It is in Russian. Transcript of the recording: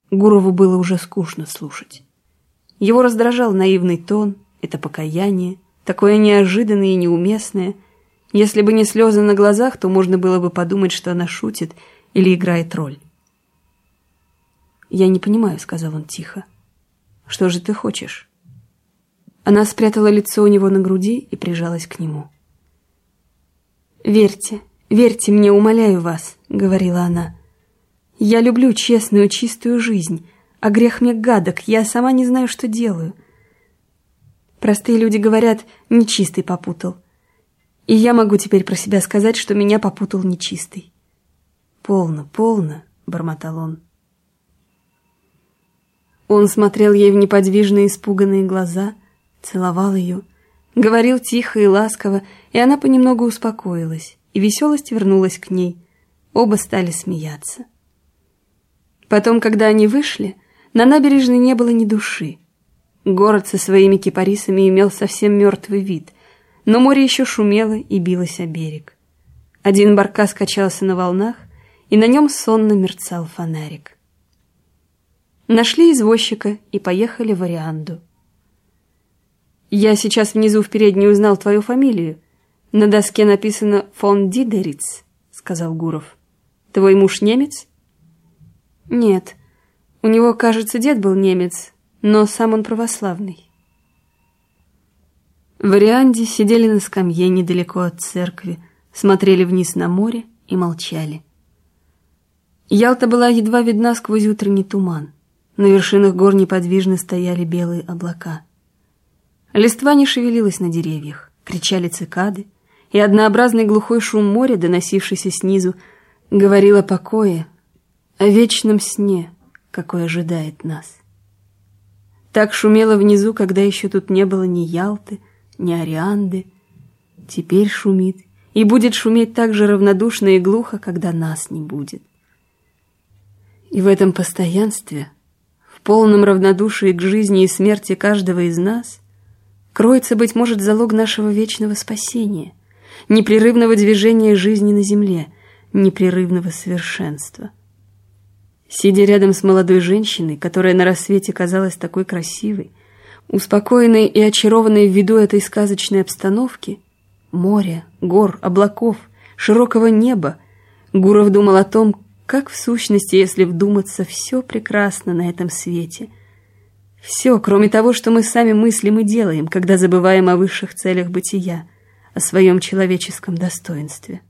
Гурову было уже скучно слушать. Его раздражал наивный тон, это покаяние, такое неожиданное и неуместное. Если бы не слезы на глазах, то можно было бы подумать, что она шутит или играет роль. «Я не понимаю», — сказал он тихо. «Что же ты хочешь?» Она спрятала лицо у него на груди и прижалась к нему. «Верьте, верьте мне, умоляю вас», — говорила она. «Я люблю честную, чистую жизнь, а грех мне гадок, я сама не знаю, что делаю. Простые люди говорят, нечистый попутал. И я могу теперь про себя сказать, что меня попутал нечистый». «Полно, полно», — бормотал он. Он смотрел ей в неподвижные, испуганные глаза, целовал ее, говорил тихо и ласково, и она понемногу успокоилась, и веселость вернулась к ней. Оба стали смеяться. Потом, когда они вышли, на набережной не было ни души. Город со своими кипарисами имел совсем мертвый вид, но море еще шумело и билось о берег. Один баркас качался на волнах, и на нем сонно мерцал фонарик. Нашли извозчика и поехали в Орианду. «Я сейчас внизу в передней узнал твою фамилию. На доске написано «фон Дидериц», — сказал Гуров. «Твой муж немец?» «Нет, у него, кажется, дед был немец, но сам он православный». В Орианде сидели на скамье недалеко от церкви, смотрели вниз на море и молчали. Ялта была едва видна сквозь утренний туман. На вершинах гор неподвижно стояли белые облака. Листва не шевелилась на деревьях, кричали цикады, и однообразный глухой шум моря, доносившийся снизу, говорил о покое, о вечном сне, какой ожидает нас. Так шумело внизу, когда еще тут не было ни Ялты, ни Орианды. Теперь шумит, и будет шуметь так же равнодушно и глухо, когда нас не будет. И в этом постоянстве, в полном равнодушии к жизни и смерти каждого из нас, кроется, быть может, залог нашего вечного спасения, непрерывного движения жизни на земле, непрерывного совершенства. Сидя рядом с молодой женщиной, которая на рассвете казалась такой красивой, успокоенной и очарованной ввиду этой сказочной обстановки, моря, гор, облаков, широкого неба, Гуров думал о том, как в сущности, если вдуматься, все прекрасно на этом свете. Все, кроме того, что мы сами мыслим и делаем, когда забываем о высших целях бытия, о своем человеческом достоинстве.